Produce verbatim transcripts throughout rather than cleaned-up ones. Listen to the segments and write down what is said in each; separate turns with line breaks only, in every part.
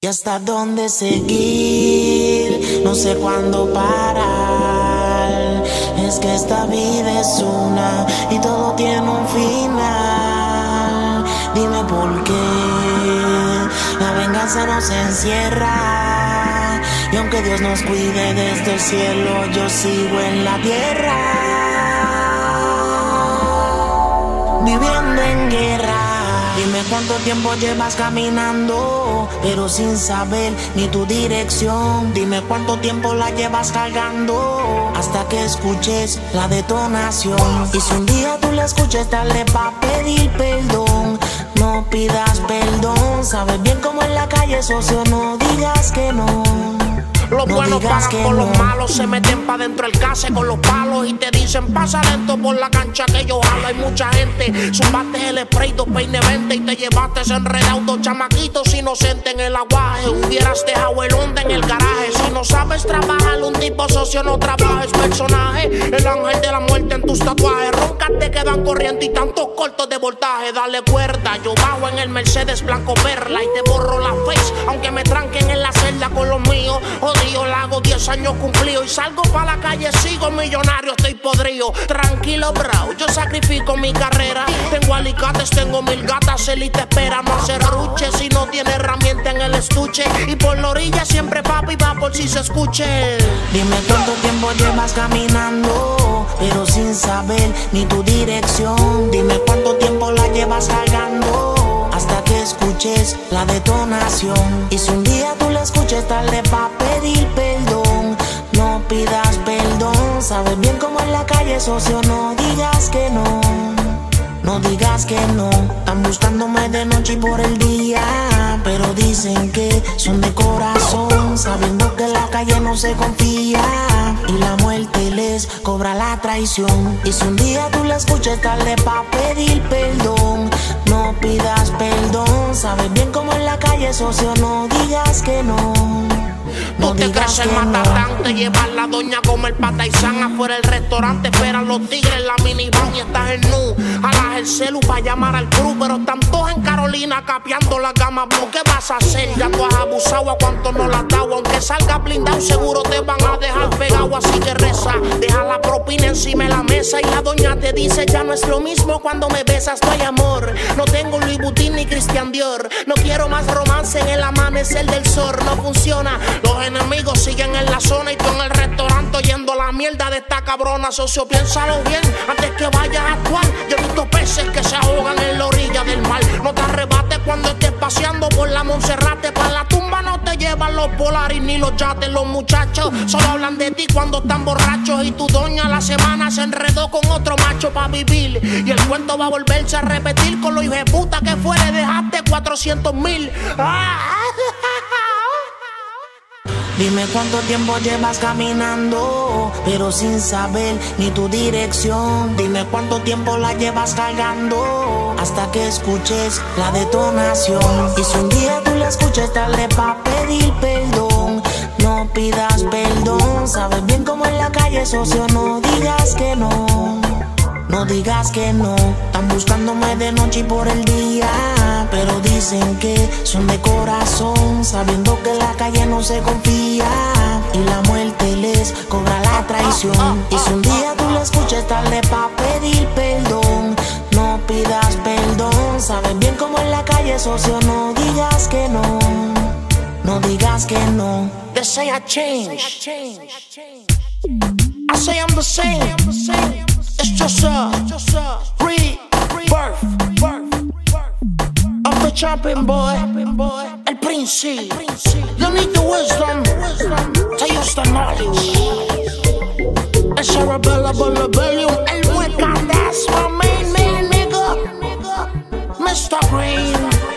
Y hasta dónde seguir, no sé cuándo parar. Es que esta vida es una y todo tiene un final. Dime por qué la venganza nos encierra. Y aunque Dios nos cuide desde el cielo, yo sigo en la tierra, viviendo en guerra. Dime cuánto tiempo llevas caminando, pero sin saber ni tu dirección. Dime cuánto tiempo la llevas cargando, hasta que escuches la detonación. Y si un día tú la escuches, dale pa' pedir perdón. No pidas perdón, sabes bien cómo en la calle, socio, no digas que no.
Los
no
buenos pagan con
no.
los malos, se meten pa' dentro del case con los palos y te dicen pasa lento por la cancha que yo jalo. Hay mucha gente, zumbaste el spray, dos peine veinte y te llevaste enredado dos chamaquitos inocentes en el aguaje. Hubieras dejado el onda en el garaje. Si no sabes trabajar, un tipo socio no trabaja, es personaje. El ángel de la muerte en tus tatuajes. Roncas te quedan corriendo y tantos cortos de voltaje. Dale cuerda, yo bajo en el Mercedes blanco perla y te borro la face, aunque me tranquen en la celda con los míos. Yo la hago diez años cumplidos y salgo pa' la calle, sigo millonario, estoy podrido. Tranquilo, bro, yo sacrifico mi carrera. Tengo alicates, tengo mil gatas, Eli te espera. No hace ruche si no tiene herramienta en el estuche. Y por la orilla siempre papi va por si se escuche.
Dime cuánto tiempo llevas caminando, pero sin saber ni tu dirección. Dime cuánto tiempo la llevas cargando, hasta que escuches la detonación. Y si un día tú la escuches, dale pa' pedir perdón. No pidas perdón, sabes bien cómo en la calle, socio, no digas que no. No digas que no. Están buscándome de noche y por el día, pero dicen que son de corazón, sabiendo que en la calle no se confía y la muerte les cobra la traición. Y si un día tú la escuchas, dale pa' pedir perdón. No pidas perdón, sabes bien cómo en la calle, socio, no digas que no. No
tú te crees el matatán, te llevas la doña como el pataizán. Afuera el restaurante esperan los tigres en la minivan y estás en nu. Alas el celu pa' llamar al crew, pero están todos en Carolina capeando la gama blue. ¿Qué vas a hacer? Ya tú has abusado, a cuánto no la has dado. Aunque salga blindado, seguro te van a dejar pegado. Así que reza, deja la propina encima de la mesa y la doña te dice ya no es lo mismo cuando me besas, no hay amor. No tengo Louis Vuitton ni Christian Dior. No quiero más romance en el amanecer del sol. No funciona. Los enemigos siguen en la zona y tú en el restaurante oyendo la mierda de esta cabrona. Socio, piénsalo bien antes que vayas a actuar. Yo he visto peces que se ahogan en la orilla del mar. No te arrebates cuando estés paseando por la Monserrate. Para la tumba no te llevan los Polaris ni los yates. Los muchachos solo hablan de ti cuando están borrachos. Y tu doña la semana se enredó con otro macho para vivir. Y el cuento va a volverse a repetir con los hijos de puta que fue. Le dejaste cuatrocientos mil. ¡Ah!
Dime cuánto tiempo llevas caminando, pero sin saber ni tu dirección. Dime cuánto tiempo la llevas cargando, hasta que escuches la detonación. Y si un día tú la escuches, dale pa' pedir perdón. No pidas perdón, sabes bien cómo en la calle, socio, no digas que no. No digas que no. Están buscándome de noche y por el día, pero dicen que son de corazón, sabiendo que en la calle no se confía y la muerte les cobra la traición. Y si un día tú la escuchas, dale pa' pedir perdón. No pidas perdón, sabes bien cómo en la calle, socio, no digas que no. No digas que no.
They say I change, I say I'm the same. It's just a rebirth. I'm the champion boy, el Prince. You need the wisdom to use the knowledge. El cerebellum, rebellion, el mueca, that's my main man, nigga. mister Green,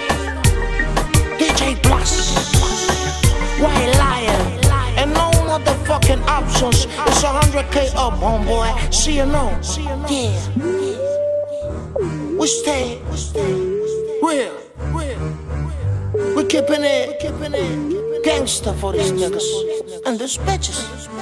D J Plus, White Lion. And no motherfucking options. It's a hundred K up, homeboy. See you know. Yeah. We stay real. We keeping it gangster for these niggas and these bitches.